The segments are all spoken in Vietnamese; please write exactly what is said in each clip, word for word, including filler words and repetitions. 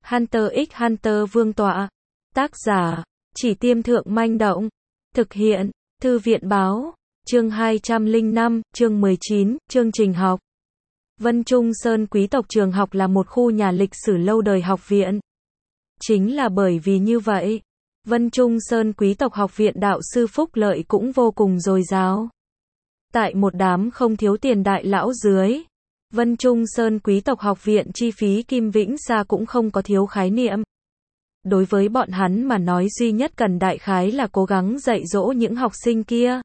Hunter x Hunter vương tọa. Tác giả, Chỉ Tiêm Thượng Manh Động. Thực hiện, Thư viện Báo. Chương hai trăm lẻ năm, chương mười chín, chương trình học. Vân Trung Sơn quý tộc trường học là một khu nhà lịch sử lâu đời học viện. Chính là bởi vì như vậy, Vân Trung Sơn quý tộc học viện đạo sư phúc lợi cũng vô cùng dồi dào. Tại một đám không thiếu tiền đại lão dưới, Vân Trung Sơn quý tộc học viện chi phí Kim Vĩnh Sa cũng không có thiếu khái niệm. Đối với bọn hắn mà nói duy nhất cần đại khái là cố gắng dạy dỗ những học sinh kia.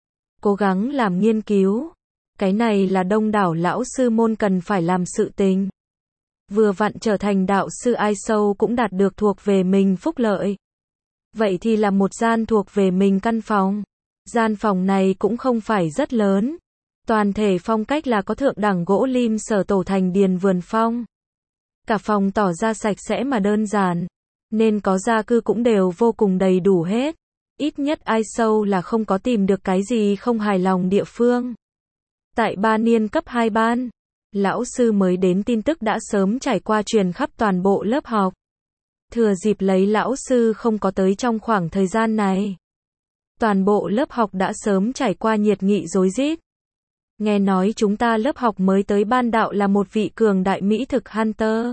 Cố gắng làm nghiên cứu. Cái này là đông đảo lão sư môn cần phải làm sự tình. Vừa vặn trở thành đạo sư ai sâu cũng đạt được thuộc về mình phúc lợi. Vậy thì là một gian thuộc về mình căn phòng. Gian phòng này cũng không phải rất lớn. Toàn thể phong cách là có thượng đẳng gỗ lim sở tổ thành điền vườn phong. Cả phòng tỏ ra sạch sẽ mà đơn giản. Nên có gia cư cũng đều vô cùng đầy đủ hết. Ít nhất ai sâu là không có tìm được cái gì không hài lòng địa phương. Tại ba niên cấp hai ban, lão sư mới đến tin tức đã sớm trải qua truyền khắp toàn bộ lớp học. Thừa dịp lấy lão sư không có tới trong khoảng thời gian này, toàn bộ lớp học đã sớm trải qua nhiệt nghị rối rít. Nghe nói chúng ta lớp học mới tới ban đạo là một vị cường đại mỹ thực Hunter.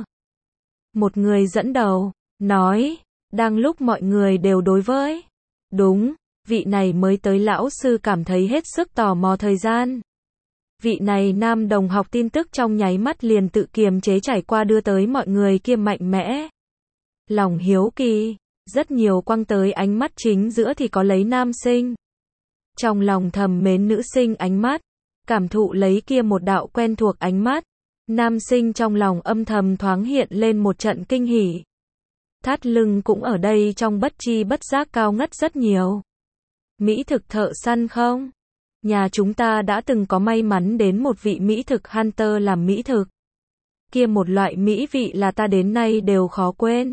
Một người dẫn đầu, nói, đang lúc mọi người đều đối với. Đúng, vị này mới tới lão sư cảm thấy hết sức tò mò thời gian. Vị này nam đồng học tin tức trong nháy mắt liền tự kiềm chế trải qua đưa tới mọi người kia mạnh mẽ. Lòng hiếu kỳ, rất nhiều quăng tới ánh mắt chính giữa thì có lấy nam sinh. Trong lòng thầm mến nữ sinh ánh mắt, cảm thụ lấy kia một đạo quen thuộc ánh mắt. Nam sinh trong lòng âm thầm thoáng hiện lên một trận kinh hỉ. Thắt lưng cũng ở đây trong bất chi bất giác cao ngất rất nhiều. Mỹ thực thợ săn không? Nhà chúng ta đã từng có may mắn đến một vị mỹ thực Hunter làm mỹ thực. Kia một loại mỹ vị là ta đến nay đều khó quên.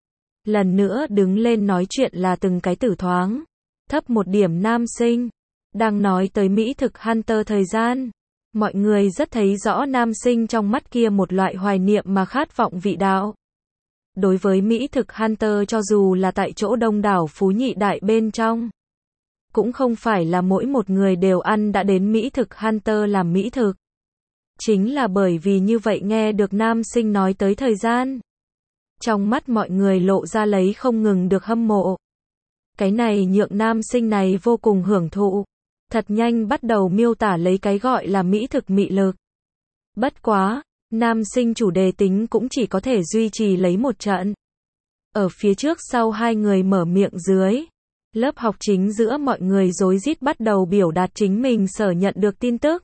Lần nữa đứng lên nói chuyện là từng cái tử thoáng. Thấp một điểm nam sinh. Đang nói tới mỹ thực Hunter thời gian. Mọi người rất thấy rõ nam sinh trong mắt kia một loại hoài niệm mà khát vọng vị đạo. Đối với mỹ thực Hunter cho dù là tại chỗ đông đảo phú nhị đại bên trong, cũng không phải là mỗi một người đều ăn đã đến mỹ thực Hunter làm mỹ thực. Chính là bởi vì như vậy nghe được nam sinh nói tới thời gian. Trong mắt mọi người lộ ra lấy không ngừng được hâm mộ. Cái này nhượng nam sinh này vô cùng hưởng thụ. Thật nhanh bắt đầu miêu tả lấy cái gọi là mỹ thực mị lực. Bất quá, nam sinh chủ đề tính cũng chỉ có thể duy trì lấy một trận. Ở phía trước sau hai người mở miệng dưới. Lớp học chính giữa mọi người rối rít bắt đầu biểu đạt chính mình sở nhận được tin tức.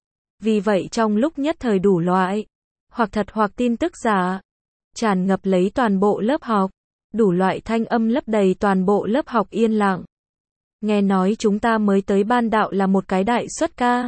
Vì vậy trong lúc nhất thời đủ loại, hoặc thật hoặc tin tức giả, tràn ngập lấy toàn bộ lớp học. Đủ loại thanh âm lấp đầy toàn bộ lớp học yên lặng. Nghe nói chúng ta mới tới ban đạo là một cái đại xuất ca.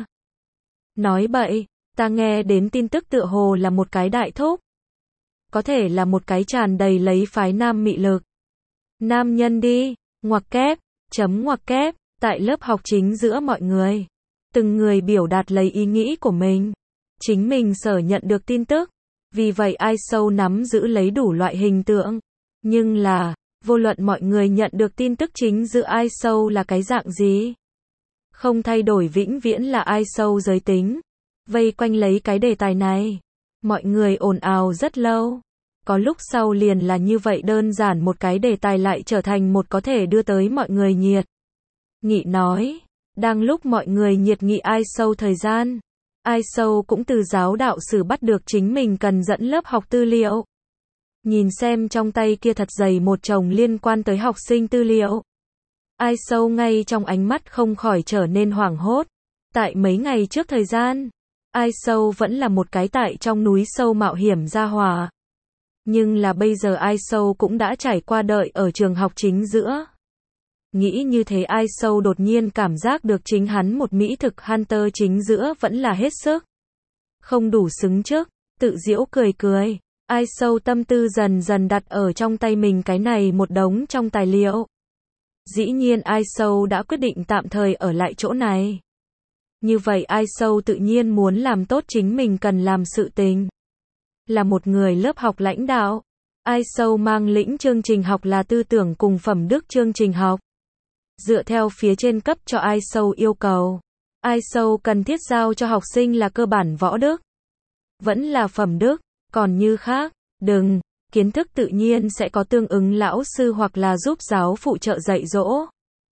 Nói bậy, ta nghe đến tin tức tựa hồ là một cái đại thúc. Có thể là một cái tràn đầy lấy phái nam mị lực. Nam nhân đi, ngoặc kép, chấm ngoặc kép, tại lớp học chính giữa mọi người. Từng người biểu đạt lấy ý nghĩ của mình. Chính mình sở nhận được tin tức. Vì vậy ai sâu nắm giữ lấy đủ loại hình tượng. Nhưng là, vô luận mọi người nhận được tin tức chính giữa ai sâu là cái dạng gì. Không thay đổi vĩnh viễn là ai sâu giới tính. Vây quanh lấy cái đề tài này. Mọi người ồn ào rất lâu. Có lúc sau liền là như vậy đơn giản một cái đề tài lại trở thành một có thể đưa tới mọi người nhiệt nghị nói. Đang lúc mọi người nhiệt nghị ai sâu thời gian. Ai sâu cũng từ giáo đạo sử bắt được chính mình cần dẫn lớp học tư liệu. Nhìn xem trong tay kia thật dày một chồng liên quan tới học sinh tư liệu. Ai sâu ngay trong ánh mắt không khỏi trở nên hoảng hốt. Tại mấy ngày trước thời gian, ai sâu vẫn là một cái tại trong núi sâu mạo hiểm ra hòa. Nhưng là bây giờ ai sâu cũng đã trải qua đợi ở trường học chính giữa. Nghĩ như thế ai sâu đột nhiên cảm giác được chính hắn một mỹ thực Hunter chính giữa vẫn là hết sức. Không đủ xứng trước, tự giễu cười cười. Ai sâu tâm tư dần dần đặt ở trong tay mình cái này một đống trong tài liệu. Dĩ nhiên ai sâu đã quyết định tạm thời ở lại chỗ này. Như vậy ai sâu tự nhiên muốn làm tốt chính mình cần làm sự tình. Là một người lớp học lãnh đạo. i ét o mang lĩnh chương trình học là tư tưởng cùng phẩm đức chương trình học. Dựa theo phía trên cấp cho i ét o yêu cầu, i ét o cần thiết giao cho học sinh là cơ bản võ đức, vẫn là phẩm đức, còn như khác, đừng, kiến thức tự nhiên sẽ có tương ứng lão sư hoặc là giúp giáo phụ trợ dạy dỗ.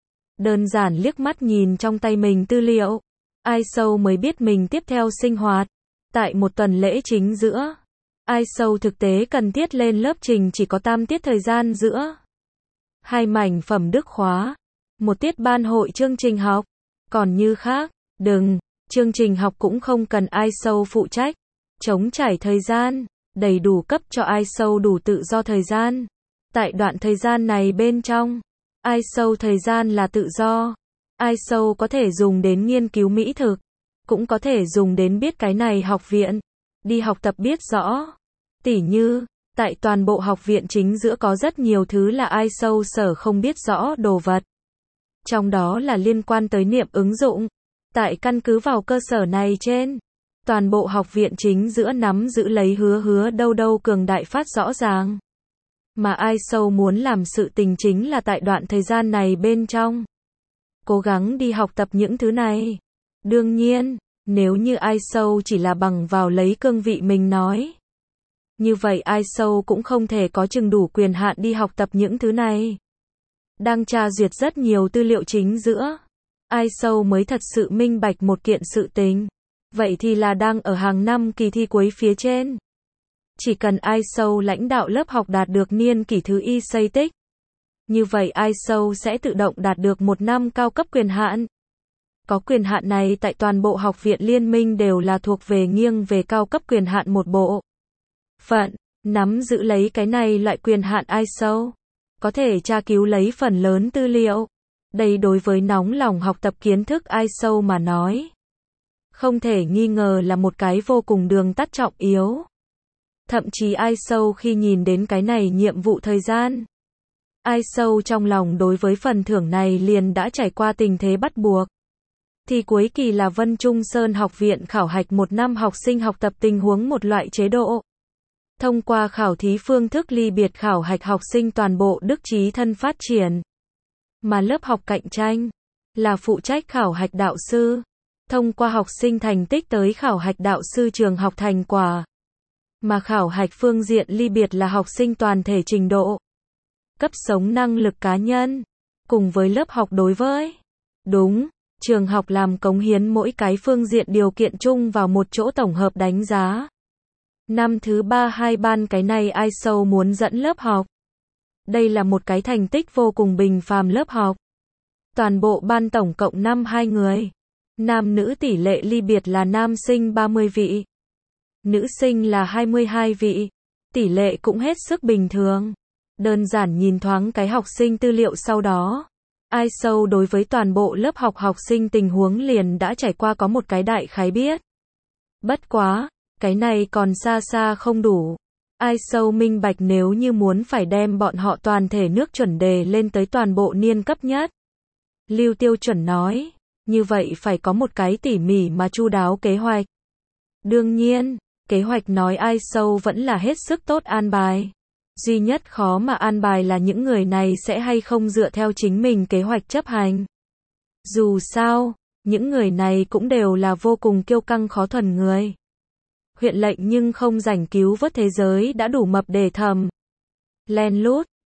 Đơn giản liếc mắt nhìn trong tay mình tư liệu, i ét o mới biết mình tiếp theo sinh hoạt. Tại một tuần lễ chính giữa, i ét o thực tế cần thiết lên lớp trình chỉ có tam tiết thời gian giữa. Hai mảnh phẩm đức khóa, một tiết ban hội chương trình học, còn như khác, đừng, chương trình học cũng không cần i ét o phụ trách, chống trải thời gian, đầy đủ cấp cho i ét o đủ tự do thời gian. Tại đoạn thời gian này bên trong, i ét o thời gian là tự do, i ét o có thể dùng đến nghiên cứu mỹ thực, cũng có thể dùng đến biết cái này học viện, đi học tập biết rõ. Tỉ như, tại toàn bộ học viện chính giữa có rất nhiều thứ là i ét o sở không biết rõ đồ vật. Trong đó là liên quan tới niệm ứng dụng. Tại căn cứ vào cơ sở này trên, toàn bộ học viện chính giữa nắm giữ lấy hứa hứa đâu đâu cường đại phát rõ ràng. Mà i ét o muốn làm sự tình chính là tại đoạn thời gian này bên trong, cố gắng đi học tập những thứ này. Đương nhiên, nếu như i ét o chỉ là bằng vào lấy cương vị mình nói, như vậy i ét o cũng không thể có chừng đủ quyền hạn đi học tập những thứ này. Đang tra duyệt rất nhiều tư liệu chính giữa, i ét o mới thật sự minh bạch một kiện sự tình. Vậy thì là đang ở hàng năm kỳ thi cuối phía trên. Chỉ cần i ét o lãnh đạo lớp học đạt được niên kỷ thứ y xây tích, như vậy i ét o sẽ tự động đạt được một năm cao cấp quyền hạn. Có quyền hạn này tại toàn bộ học viện liên minh đều là thuộc về nghiêng về cao cấp quyền hạn một bộ phận, nắm giữ lấy cái này loại quyền hạn i ét o, có thể tra cứu lấy phần lớn tư liệu. Đây đối với nóng lòng học tập kiến thức i ét o mà nói, không thể nghi ngờ là một cái vô cùng đường tắt trọng yếu. Thậm chí i ét o khi nhìn đến cái này nhiệm vụ thời gian, i ét o trong lòng đối với phần thưởng này liền đã trải qua tình thế bắt buộc. Thì cuối kỳ là Vân Trung Sơn học viện khảo hạch một năm học sinh học tập tình huống một loại chế độ. Thông qua khảo thí phương thức ly biệt khảo hạch học sinh toàn bộ đức trí thân phát triển. Mà lớp học cạnh tranh là phụ trách khảo hạch đạo sư. Thông qua học sinh thành tích tới khảo hạch đạo sư trường học thành quả. Mà khảo hạch phương diện ly biệt là học sinh toàn thể trình độ, cấp sống năng lực cá nhân, cùng với lớp học đối với đúng trường học làm cống hiến mỗi cái phương diện điều kiện chung vào một chỗ tổng hợp đánh giá. Năm thứ ba hai ban cái này i ét o muốn dẫn lớp học. Đây là một cái thành tích vô cùng bình phàm lớp học. Toàn bộ ban tổng cộng năm hai người. Nam nữ tỷ lệ ly biệt là nam sinh ba mươi vị, nữ sinh là hai mươi hai vị. Tỷ lệ cũng hết sức bình thường. Đơn giản nhìn thoáng cái học sinh tư liệu sau đó, i ét o đối với toàn bộ lớp học học sinh tình huống liền đã trải qua có một cái đại khái biết. Bất quá, cái này còn xa xa không đủ. i ét o minh bạch nếu như muốn phải đem bọn họ toàn thể nước chuẩn đề lên tới toàn bộ niên cấp nhất. Lưu Tiêu Chuẩn nói, như vậy phải có một cái tỉ mỉ mà chu đáo kế hoạch. Đương nhiên, kế hoạch nói i ét o vẫn là hết sức tốt an bài. Duy nhất khó mà an bài là những người này sẽ hay không dựa theo chính mình kế hoạch chấp hành. Dù sao, những người này cũng đều là vô cùng kiêu căng khó thuần người. Huyện lệnh nhưng không rảnh cứu vớt thế giới đã đủ mập để thầm. Len lút,